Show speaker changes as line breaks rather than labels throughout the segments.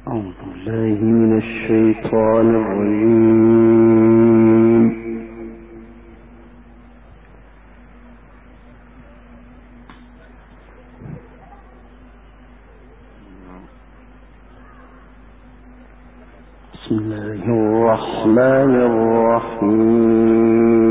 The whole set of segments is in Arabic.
أعوذ بالله من الشيطان الرجيم. بسم الله الرحمن الرحيم.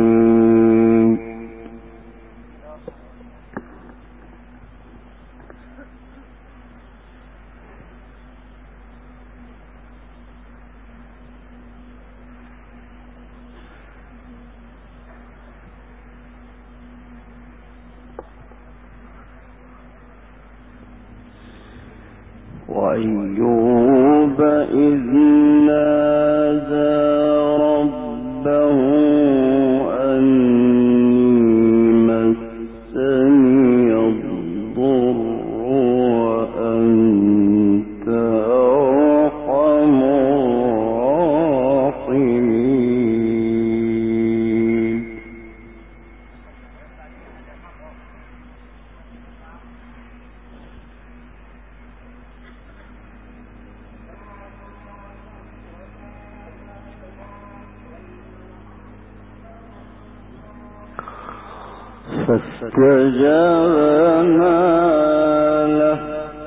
وأيوب إذ نادى ربه أني مسني الضر وأنت أرحم الراحمين. فاستجبنا له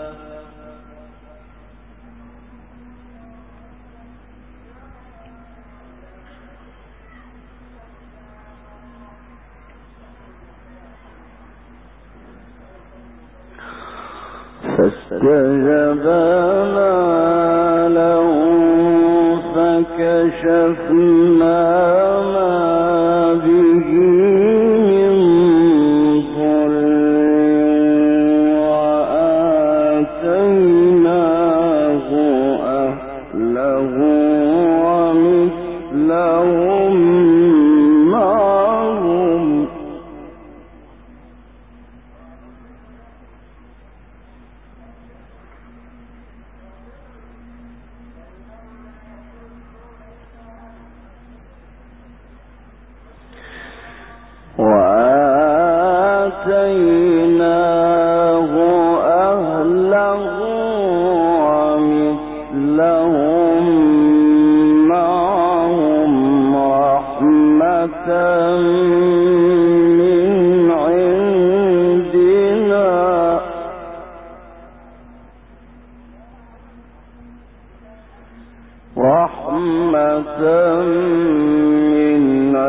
فكشفنا ما به من ضر وآتيناه أهله ومثلهم معهم رحمة من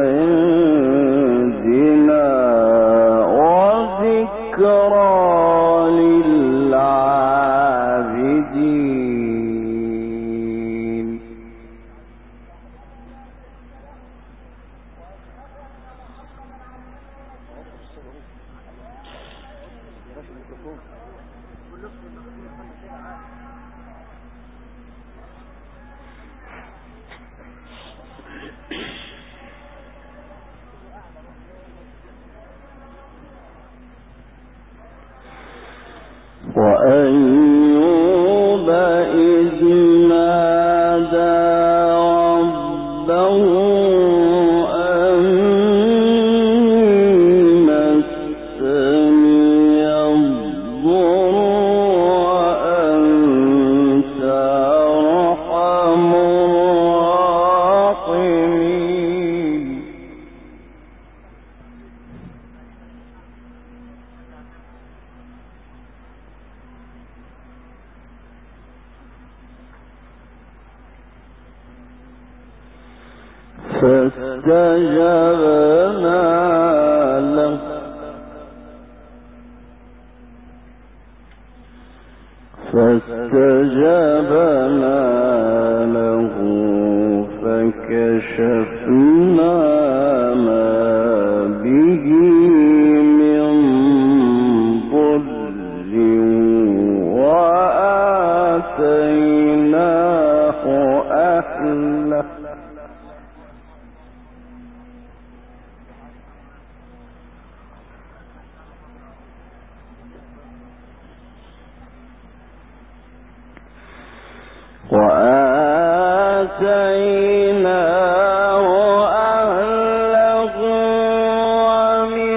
عندنا وذكرى للعابدين. وأيوب إذ نادى ربه أني مسني الضر وأنت أرحم الراحمين. فاستجبنا له فكشفنا ما به من ضر وآتيناه أهله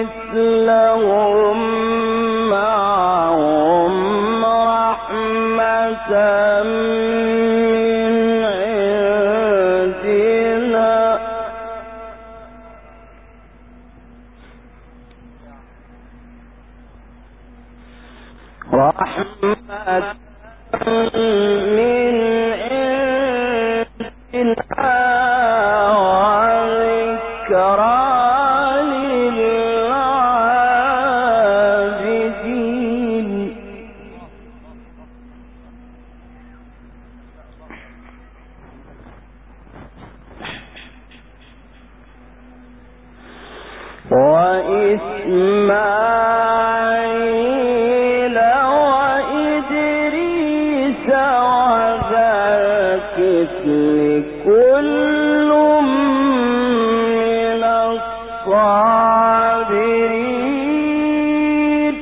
ومثلهم معهم رحمة وإسماعيل وإدريس وذا الكفل كل من الصابرين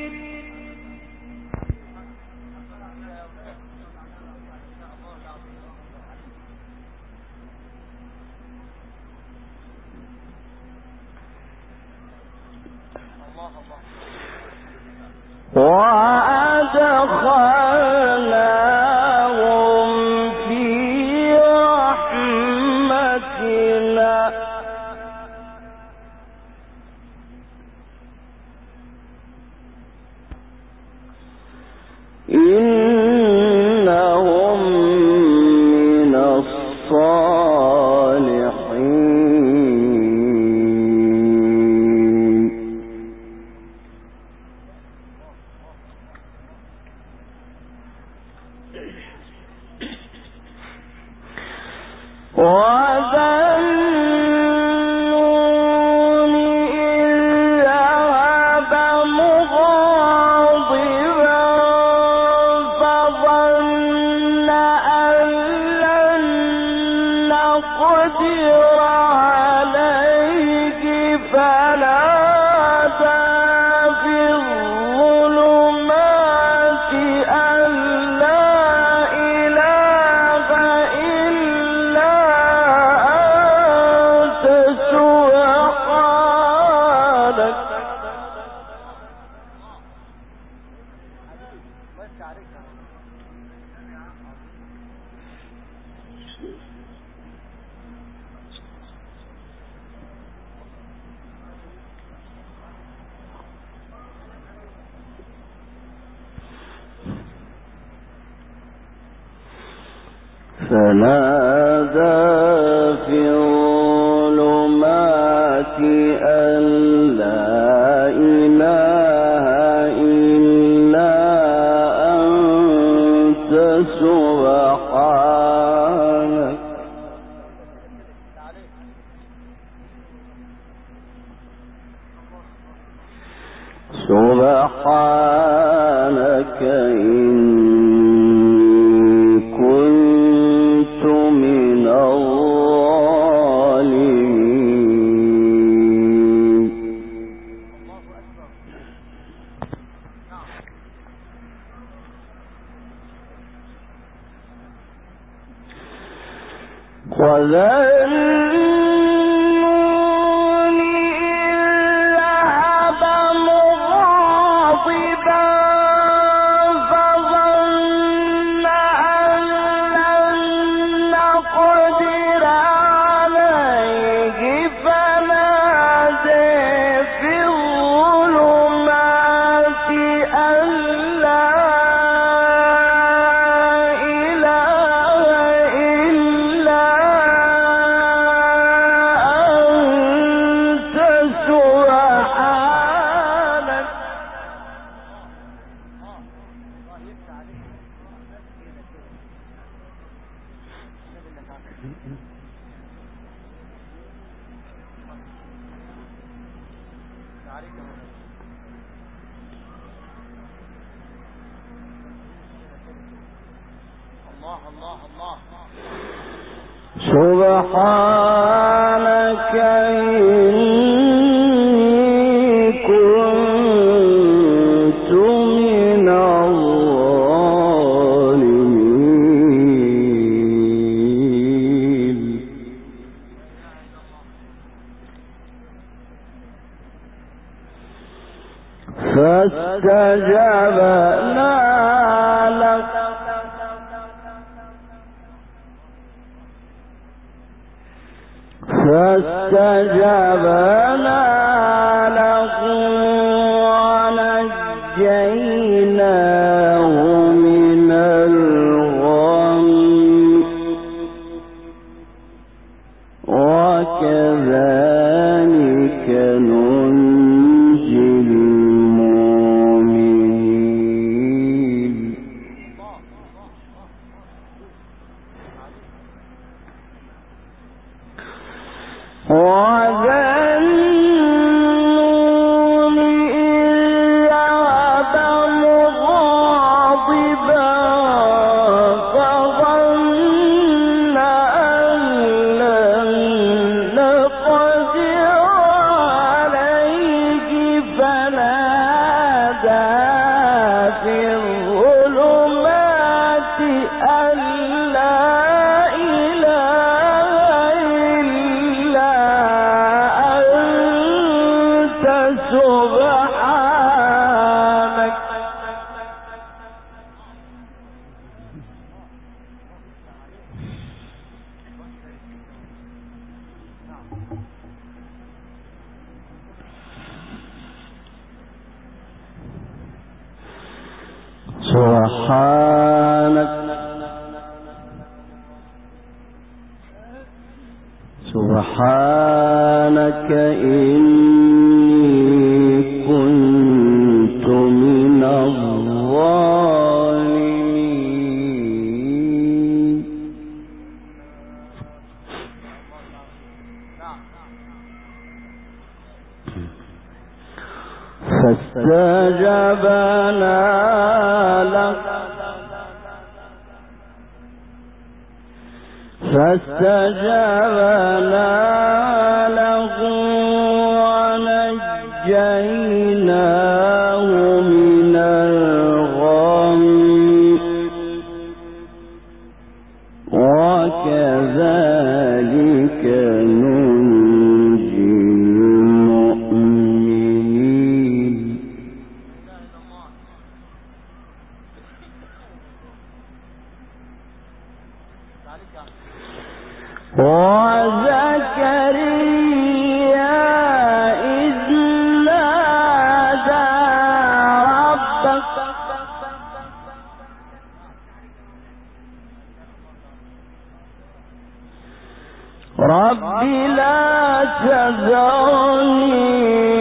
وأدخلناهم في رحمتنا إنهم من الصالحين وذا النون إذ ذهب مغاضبا فظن أن لن نقدر عليه فنادى في الظلمات أن لا إله إلا أنت سبحانك فنادى في الظلمات أن لا إله إلا أنت سبحانك سبحانك إني كنت من الظالمين وذا النون إذ ذهب مغاضبا فظن أن لن نقدر عليه فنادى في الظلمات أن لا إله إلا أنت سبحانك سبحانك إني كنت من الظالمين فاستجبنا لك فاستجبنا له ونجيناه من الغم وكذلك ننجي المؤمنين. وذنون إذ ذهب مغاضبا فظن أن لن نقدر عليه فنادى في الظلمات أن لا إله إلا أنت سبحانك سبحانك إني كنت من الظالمين. فاستجبنا له ونجيناه من الغم وكذلك ننجي المؤمنين. وزكريا إذ نادى ربه رب لا تذرني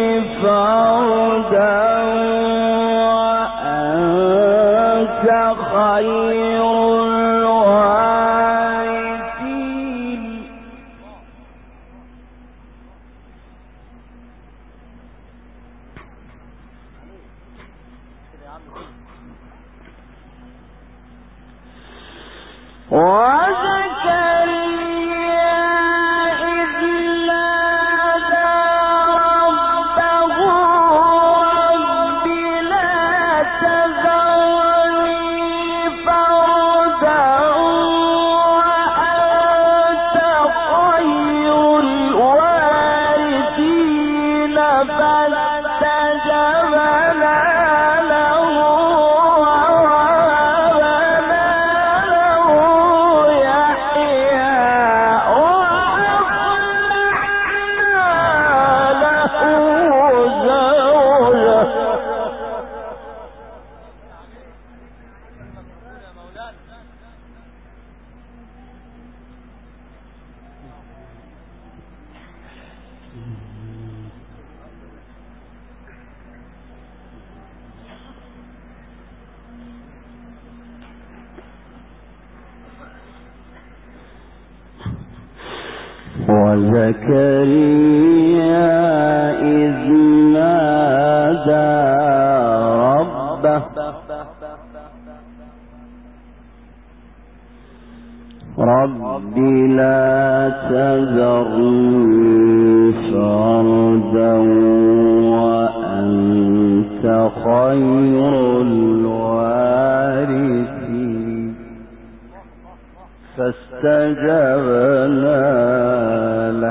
فردا وأنت خير الوارثين. وزكريا إذ نادى ربه رب لا تذرني فردا وأنت خير الوارثين. فاستجبنا له ووهبنا له يحيى وأصلحنا له زوجه وزكريا إذ نادى ربه رب لا تذرني فردا وأنت خير الوارثين. فاستجبنا له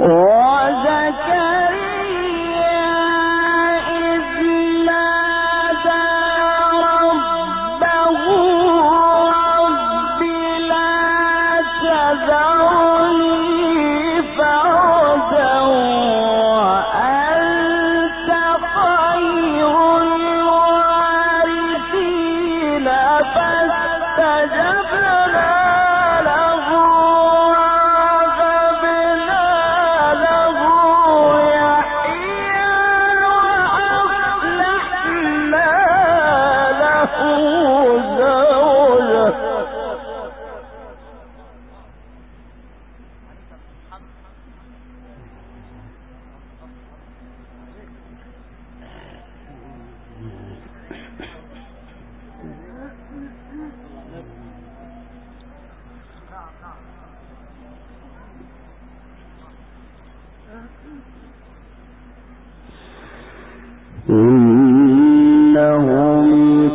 إنهم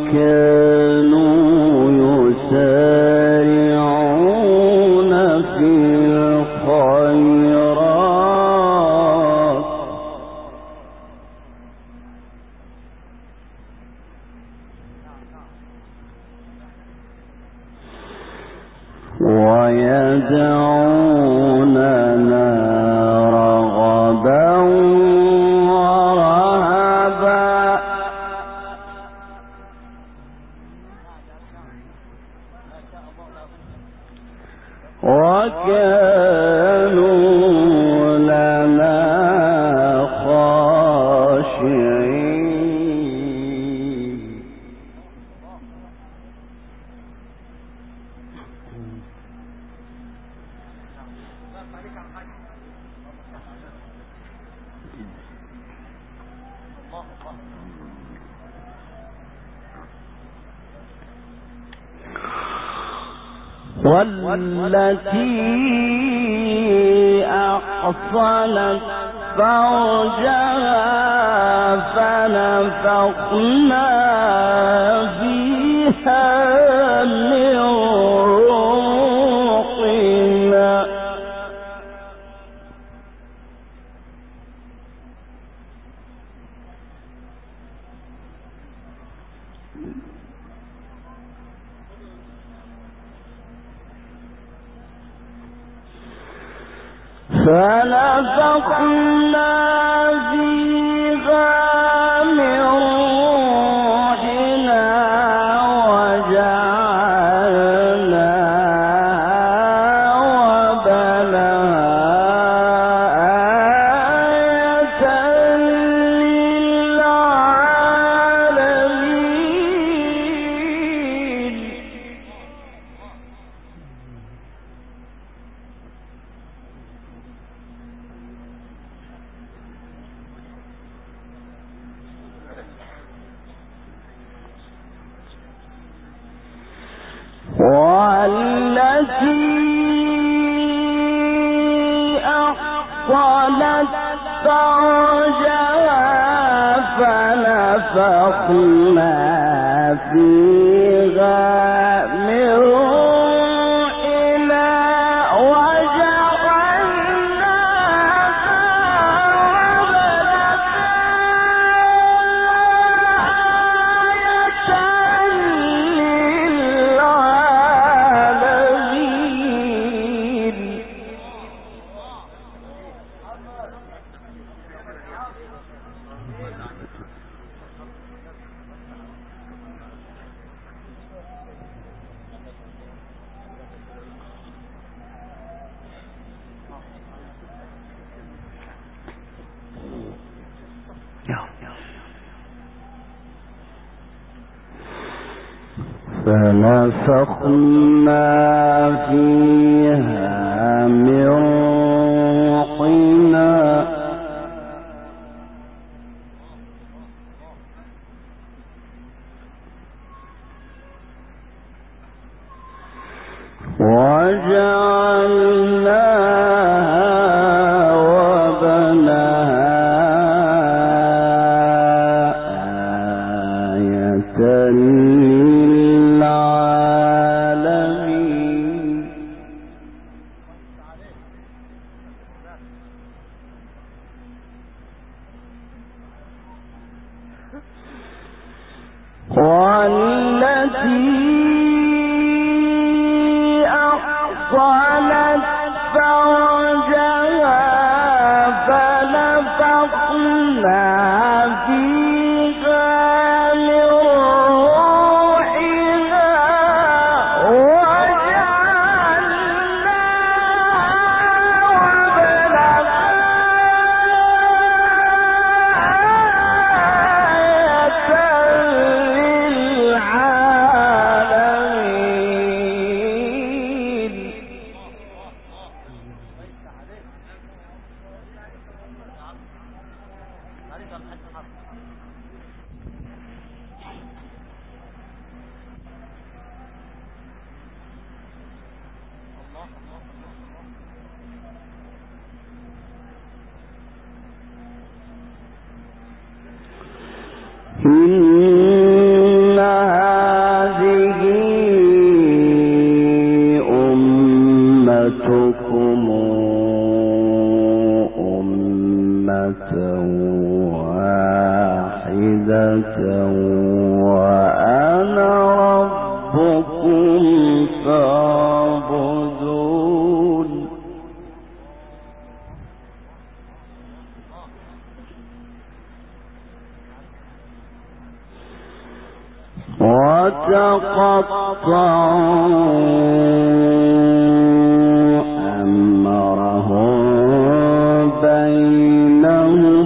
كانوا يسارعون في الخيرات ويدعوننا رغبا ورهبا وكانوا لنا خاشعين والتي أحصنت فرجها فنفخنا فيها من روحنا فنفخنا فيها من روحنا وجعلناها وبناها آية للعالمين والتي أحصنت فرجها فنفخنا فيها من روحنا فنفخنا فيها من روحنا وجعلناها وبناها آية للعالمين والتي أحصنت فرجها فنفخنا فيها من روحنا إن هذه أمتكم أمة واحدة وأنا ربكم فاعبدون. وتقطعوا أمرهم بينهم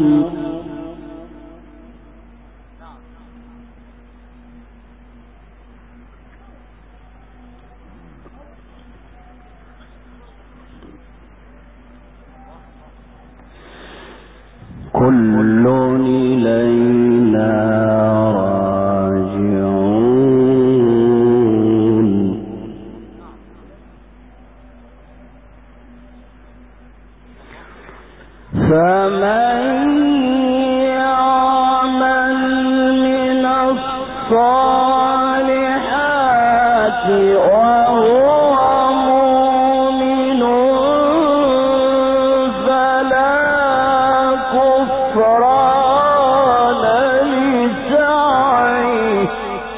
كل إلينا راجعون. فمن يعمل من الصالحات وهو مؤمن فلا كفران لسعيه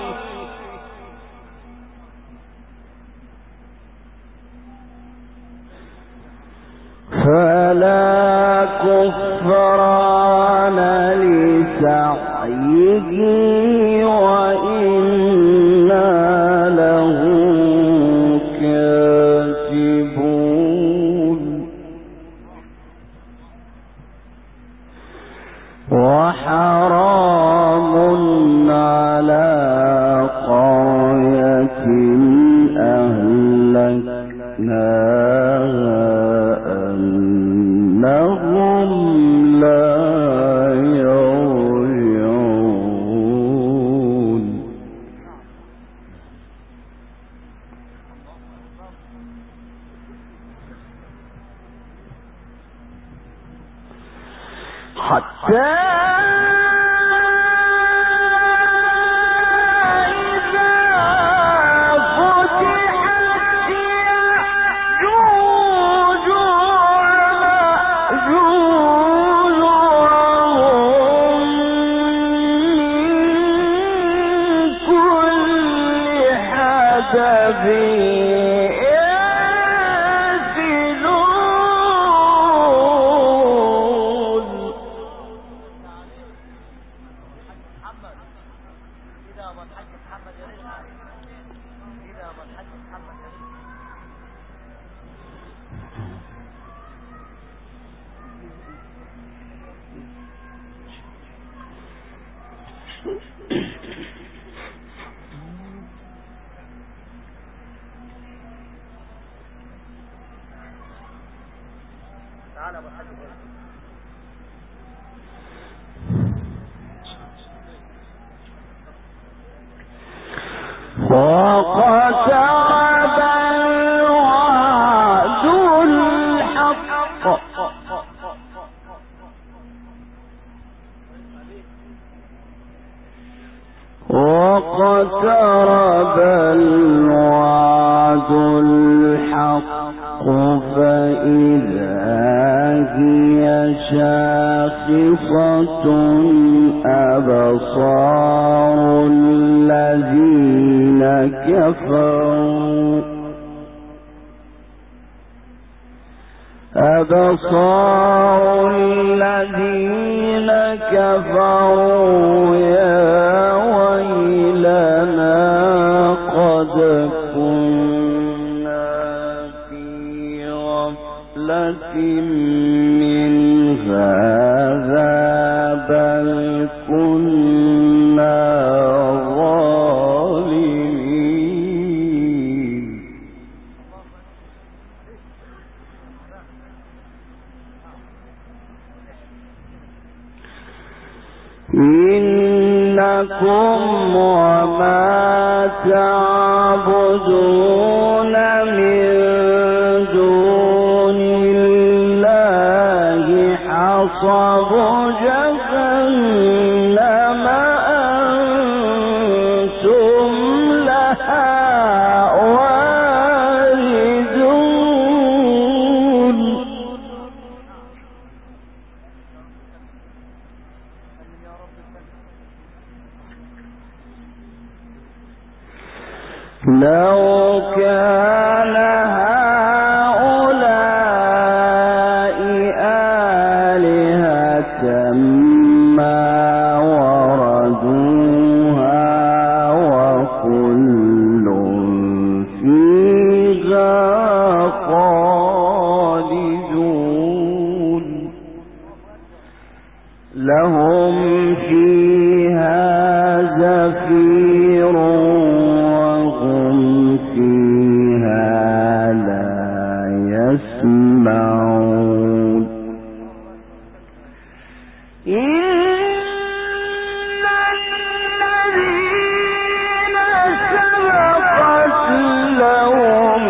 وإنا له كاتبون. وحرام على قرية أهلكناها أنهم لا يرجعون. حتى واقترب الوعد الحق فإذا هي شاخصة أبصار الذين كفروا يا ويلنا قد كنا في غفلة من هذا بل كنا ظالمين. إنكم وما تعبدون من دون الله حصب جهنم أنتم لها واردون. لو كان هؤلاء آلهة ما وردوها وكل فيها خالدون. لهم فيها زفير وهم فيها لا يسمعون. إن الذين سبقت لهم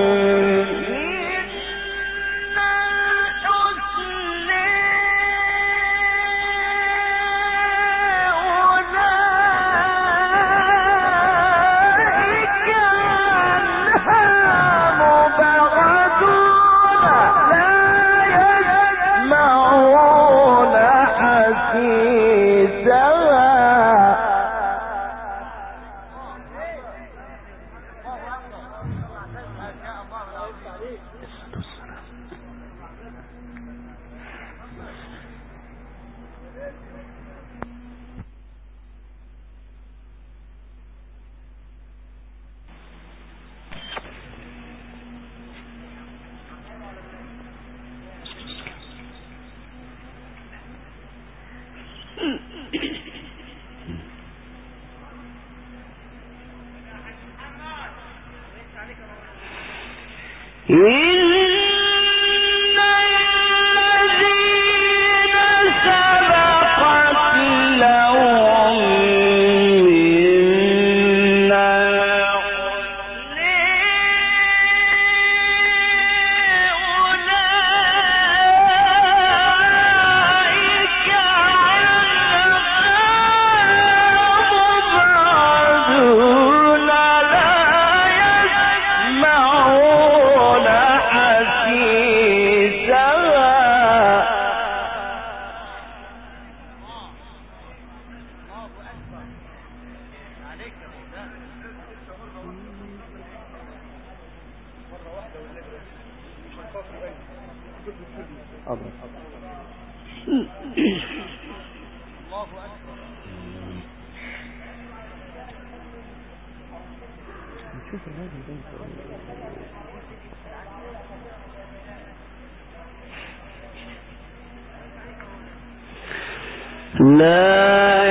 لا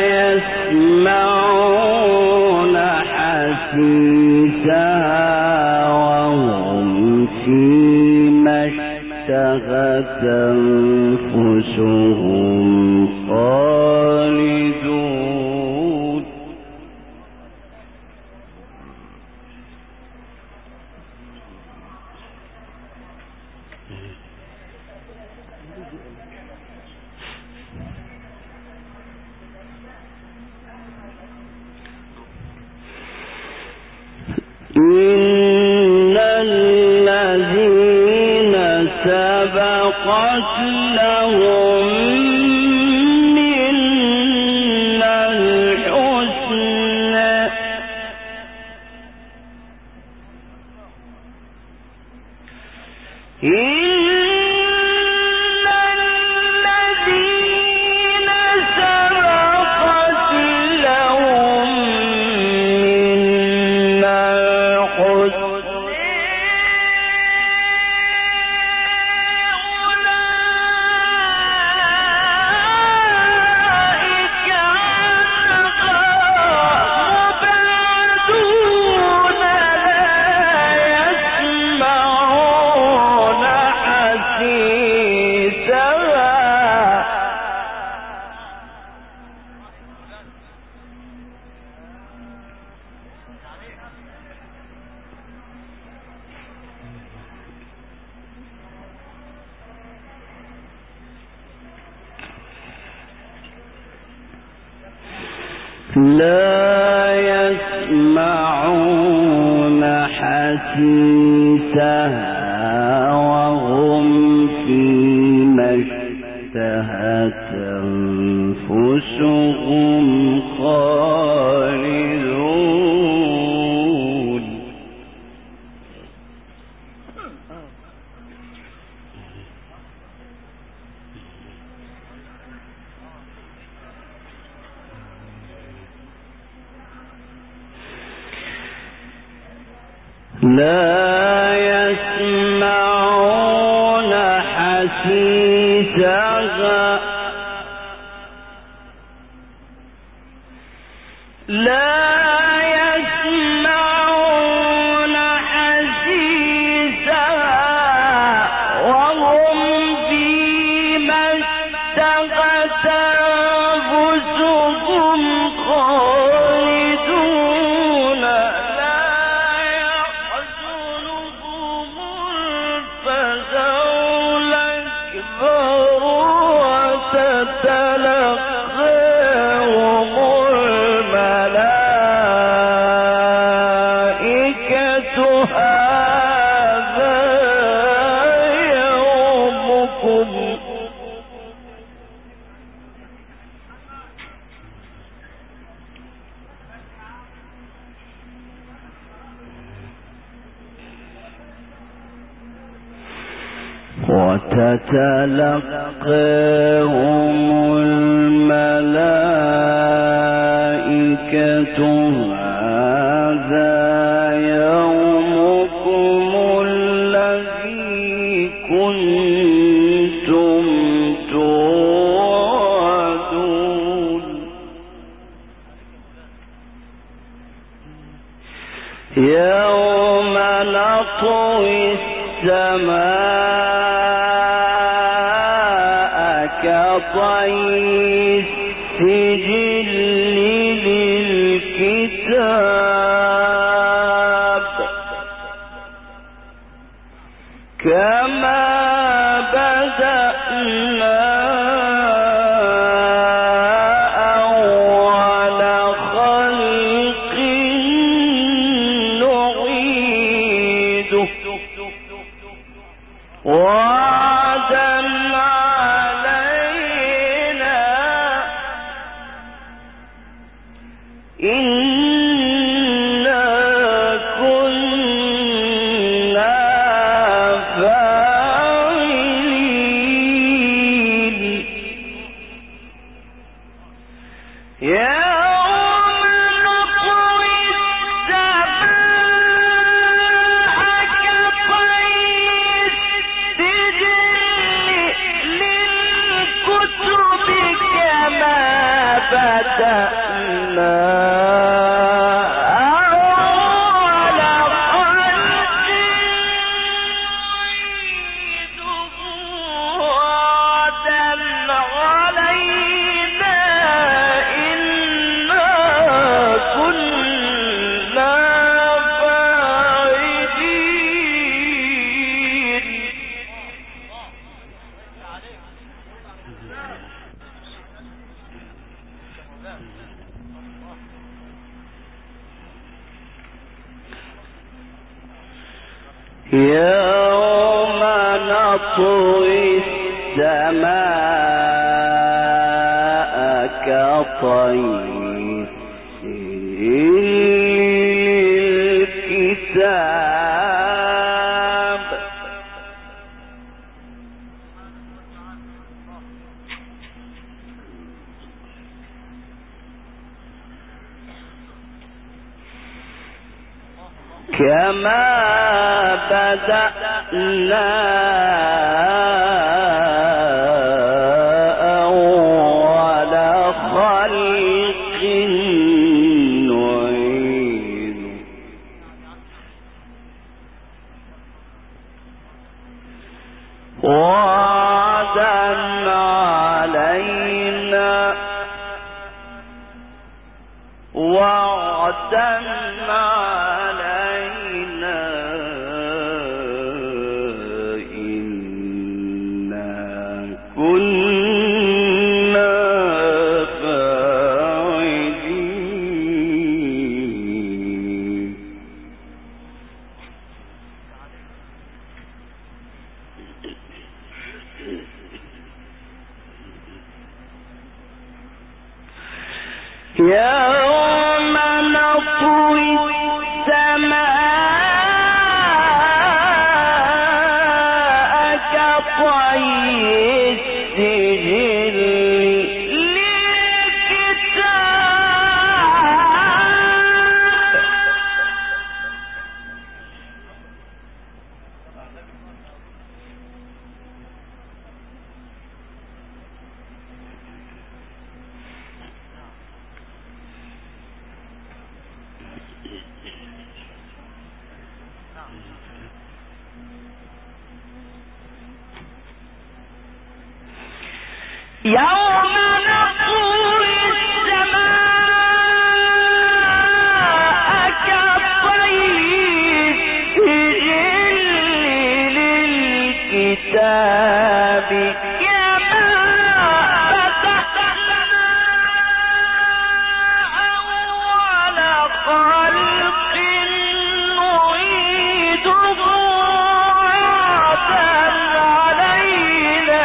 يسمعون حسيسها وهم فيما اشتهت أنفسهم خالدون. إن الذين سبقت لا يسمعون حسيسها وهم فيما اشتهت أنفسهم خالدون. لا يسمعون حسيسها وهم فيما اشتهت أنفسهم خالدون. وتتلقاهم الملائكة هذا يومكم الذي كنتم توعدون. يوم نطوي السماء كطي السجل للكتاب كما بدأنا أول خلق نعيده وعدا علينا إنا كنا فاعلين. يوم نطوي السماء كطي الكتاب كما بدأنا أول خلق نعيد وعدا علينا وعدا علينا إنا كنا فاعلين يوم نطوي السماء كطي السجل يوم نطوي السماء كطي السجل للكتاب كما بدأنا أول خلق نعيده وعدا علينا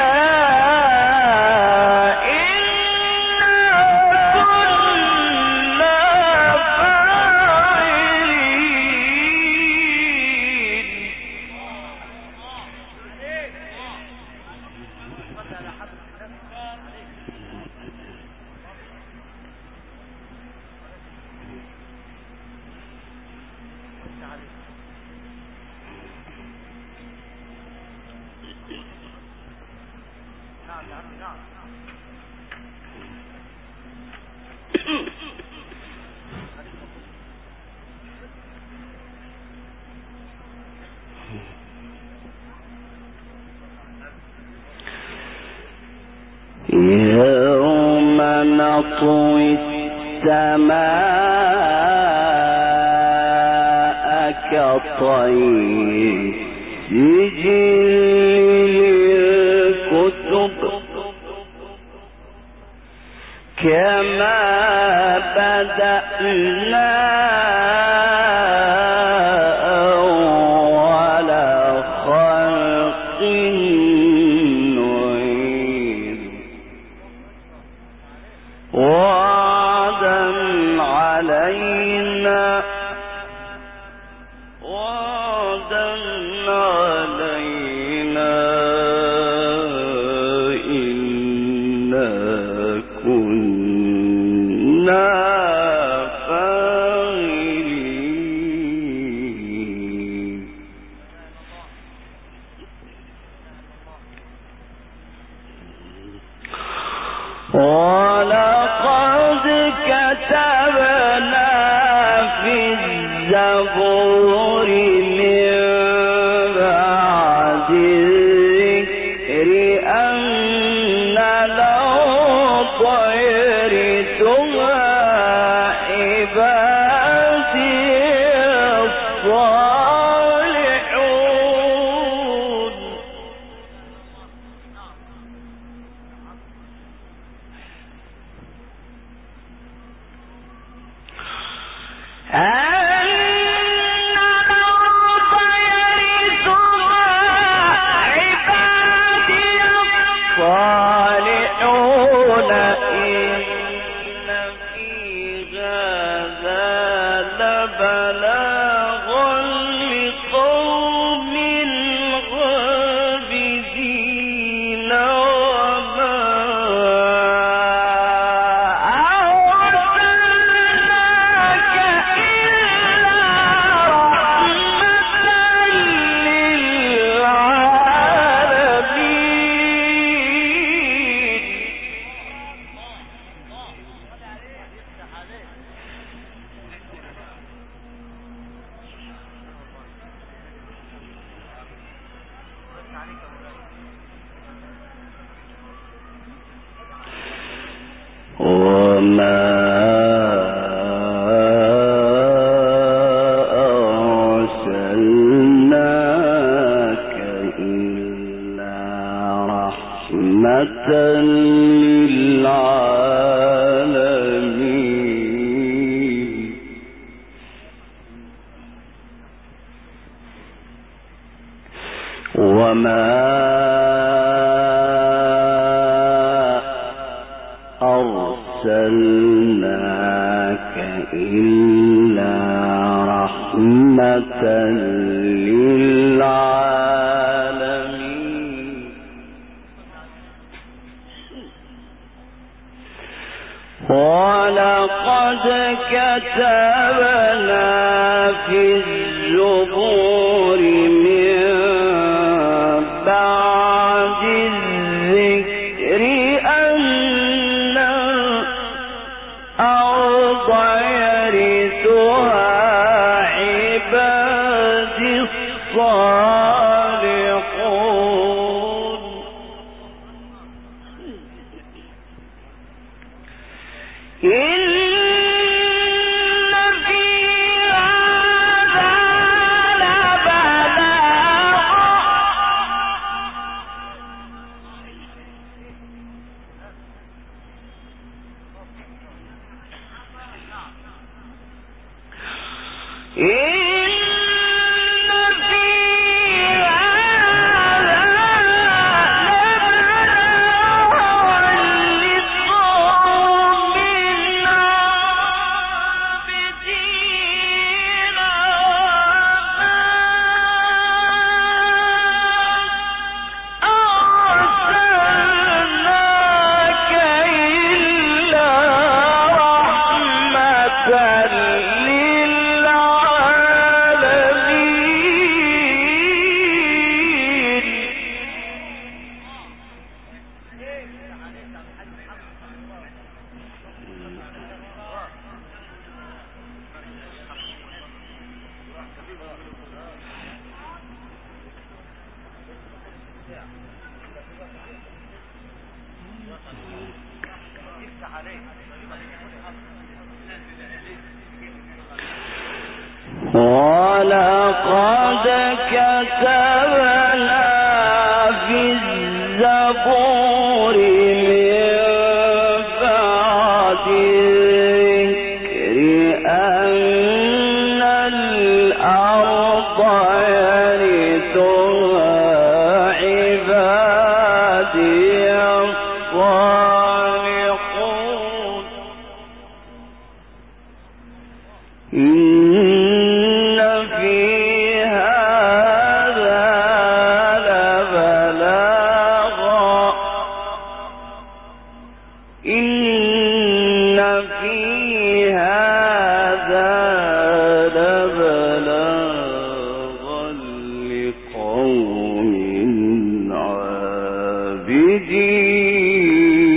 يوم نطوي السماء كطي السجل للكتب كما بدأنا أول خلق نعيد وعدا علينا وعدا علينا إنا كنا فاعلين ولقد كتبنا في الزبور من بعد الذكر أن الأرض يرثها عبادي الصالحون الصالحون إن في هذا لبلاغا لقوم عابدين وما أرسلناك إلا رحمة للعالمين. وما أرسلناك إلا رحمة للعالمين. وما أرسلناك إلا رحمة للعالمين. ولقد كتبنا في الزبور من بعد الذكر أن الأرض يرثها عبادي الصالحون. إن في هذا ولقد كتبنا في الزبور من بعد الذكر أن الأرض يرثها عبادي الصالحون. إن في هذا لبلاغا لقوم عابدين.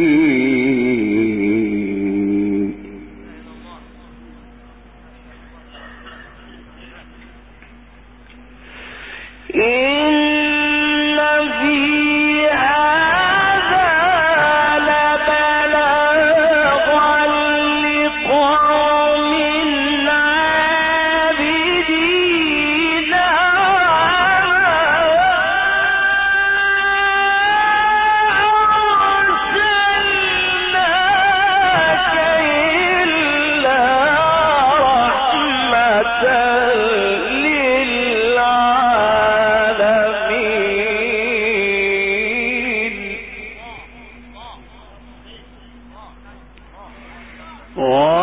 و